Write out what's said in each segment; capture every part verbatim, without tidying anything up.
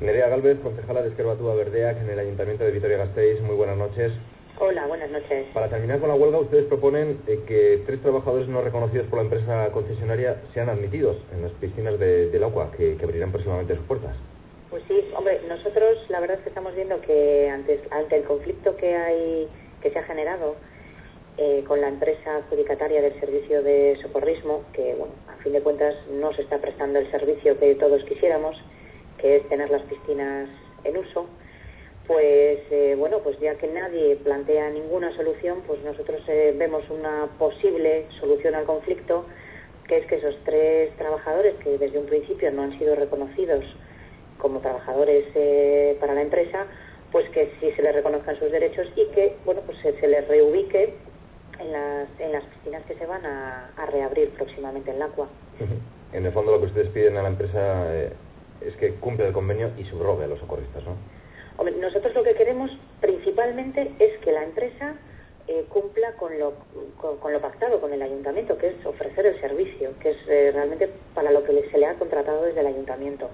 Nerea Gálvez, concejala de Ezker Batua Berdeak en el Ayuntamiento de Vitoria-Gasteiz. Muy buenas noches. Hola, buenas noches. Para terminar con la huelga, ustedes proponen eh, que tres trabajadores no reconocidos por la empresa concesionaria sean admitidos en las piscinas de, del agua, que, que abrirán próximamente sus puertas. Pues sí, hombre, nosotros la verdad es que estamos viendo que antes, ante el conflicto que hay, que se ha generado eh, con la empresa adjudicataria del servicio de socorrismo, que bueno, a fin de cuentas no se está prestando el servicio que todos quisiéramos, que es tener las piscinas en uso, pues eh, bueno, pues ya que nadie plantea ninguna solución, pues nosotros eh, vemos una posible solución al conflicto, que es que esos tres trabajadores que desde un principio no han sido reconocidos como trabajadores eh, para la empresa, pues que sí se les reconozcan sus derechos y que bueno, pues se, se les reubique en las, en las piscinas que se van a, a reabrir próximamente en Lacua. En el fondo lo que ustedes piden a la empresa eh, es que cumpla el convenio y subrogue a los socorristas, ¿no? Hombre, nosotros lo que queremos principalmente es que la empresa eh, cumpla con lo, con, con lo pactado con el ayuntamiento, que es ofrecer el servicio, que es eh, realmente para lo que le, se le ha contratado desde el ayuntamiento.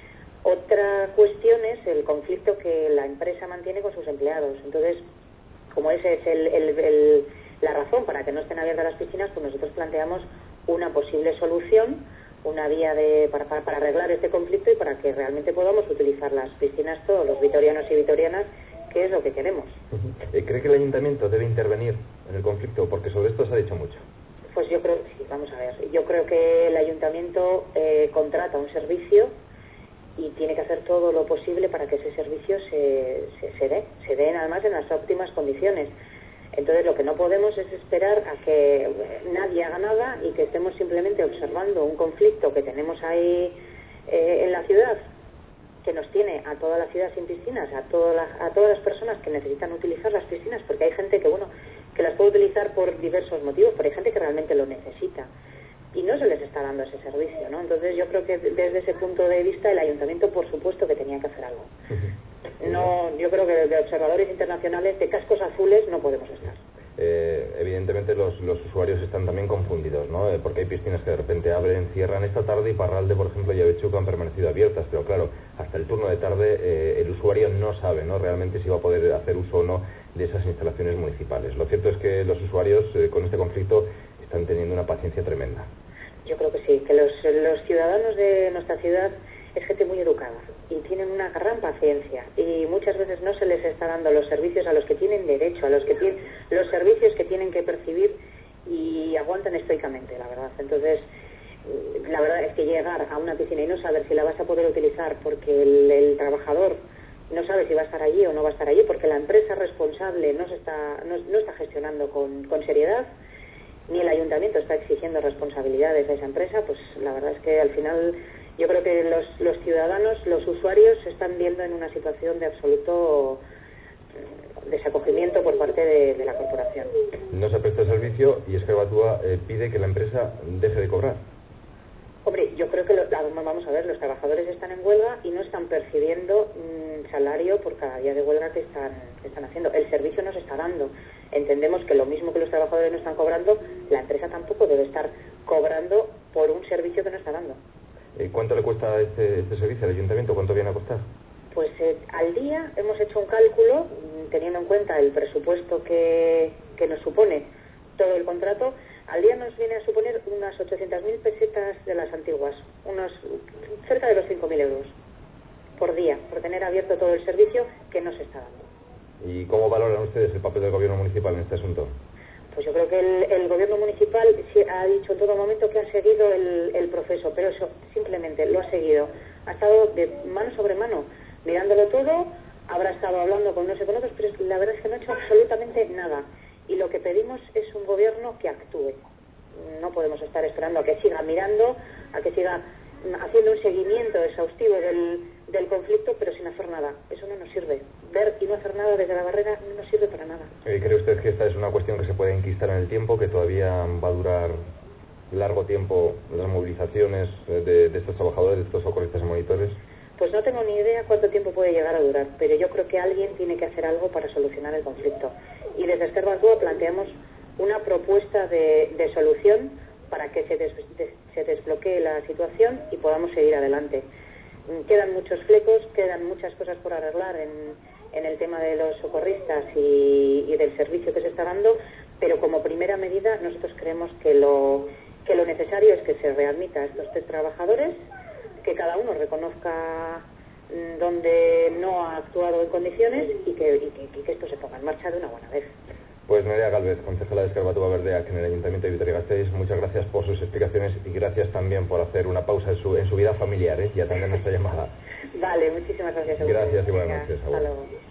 Otra cuestión es el conflicto que la empresa mantiene con sus empleados. Entonces, como esa es el, el, el, la razón para que no estén abiertas las piscinas, pues nosotros planteamos una posible solución, una vía de, para, para, para arreglar este conflicto y para que realmente podamos utilizar las piscinas todos los vitorianos y vitorianas, que es lo que queremos. Uh-huh. ¿Cree que el ayuntamiento debe intervenir en el conflicto? Porque sobre esto se ha dicho mucho. Pues yo creo que sí, vamos a ver. Yo creo que el ayuntamiento eh, contrata un servicio y tiene que hacer todo lo posible para que ese servicio se, se, se dé, se den además en las óptimas condiciones. Entonces lo que no podemos es esperar a que nadie haga nada y que estemos simplemente observando un conflicto que tenemos ahí eh, en la ciudad, que nos tiene a toda la ciudad sin piscinas, a, toda la, a todas las personas que necesitan utilizar las piscinas, porque hay gente que bueno que las puede utilizar por diversos motivos, pero hay gente que realmente lo necesita y no se les está dando ese servicio, ¿no? Entonces yo creo que desde ese punto de vista el ayuntamiento por supuesto que tenía que hacer algo. No, yo creo que de observadores internacionales de cascos azules no podemos estar. Eh, evidentemente los, los usuarios están también confundidos, ¿no? Eh, porque hay piscinas que de repente abren, cierran. Esta tarde y Parralde, por ejemplo, y Avechuco han permanecido abiertas, pero claro, hasta el turno de tarde eh, el usuario no sabe, ¿no?, realmente si va a poder hacer uso o no de esas instalaciones municipales. Lo cierto es que los usuarios eh, con este conflicto están teniendo una paciencia tremenda. Yo creo que sí, que los, los ciudadanos de nuestra ciudad es gente muy educada y tienen una gran paciencia y muchas veces no se les está dando los servicios a los que tienen derecho, a los que tienen los servicios que tienen que percibir y aguantan estoicamente, la verdad. Entonces, la verdad es que llegar a una piscina y no saber si la vas a poder utilizar porque el, el trabajador no sabe si va a estar allí o no va a estar allí porque la empresa responsable no se está no, no está gestionando con, con seriedad, ni el ayuntamiento está exigiendo responsabilidades a esa empresa, pues la verdad es que al final yo creo que los, los ciudadanos, los usuarios se están viendo en una situación de absoluto desacogimiento por parte de, de la corporación. No se presta el servicio y Ezker Batua eh, pide que la empresa deje de cobrar. Hombre, yo creo que, lo, vamos a ver, los trabajadores están en huelga y no están percibiendo mmm, salario por cada día de huelga que están, que están haciendo. El servicio no se está dando. Entendemos que lo mismo que los trabajadores no están cobrando, la empresa tampoco debe estar cobrando por un servicio que no está dando. ¿Cuánto le cuesta este, este servicio al ayuntamiento? ¿Cuánto viene a costar? Pues eh, al día hemos hecho un cálculo, teniendo en cuenta el presupuesto que, que nos supone todo el contrato, al día nos viene a suponer unas ochocientas mil pesetas de las antiguas, unos cerca de los cinco mil euros por día, por tener abierto todo el servicio que no se está dando. ¿Y cómo valoran ustedes el papel del gobierno municipal en este asunto? Pues yo creo que el, el gobierno municipal ha dicho en todo momento que ha seguido el, el proceso, pero eso simplemente lo ha seguido. Ha estado de mano sobre mano, mirándolo todo, habrá estado hablando con unos y con otros, pero la verdad es que no ha hecho absolutamente nada. Y lo que pedimos es un gobierno que actúe. No podemos estar esperando a que siga mirando, a que siga haciendo un seguimiento exhaustivo del, del conflicto, pero sin hacer nada. Eso no nos sirve. Ver y no hacer nada desde la barrera no nos sirve para nada. ¿Cree usted que esta es una cuestión que se puede enquistar en el tiempo, que todavía va a durar largo tiempo las movilizaciones de, de estos trabajadores, de estos socorristas y monitores? Pues no tengo ni idea cuánto tiempo puede llegar a durar, pero yo creo que alguien tiene que hacer algo para solucionar el conflicto. Y desde Ezker Batua planteamos una propuesta de, de solución para que se, des, des, se desbloquee la situación y podamos seguir adelante. quedan muchos flecos, quedan muchas cosas por arreglar en, en el tema de los socorristas y, y del servicio que se está dando, pero como primera medida nosotros creemos que lo, que lo necesario es que se readmita a estos tres trabajadores, que cada uno reconozca donde no ha actuado en condiciones y que, y que, y que esto se ponga en marcha de una buena vez. Pues Nerea Gálvez, concejala de Eskarabatu Baberdea, en el Ayuntamiento de Vitoria-Gasteiz, muchas gracias por sus explicaciones y gracias también por hacer una pausa en su, en su vida familiar, ¿eh? Y atender nuestra llamada. Vale, muchísimas gracias. Gracias y buenas noches. Hasta luego.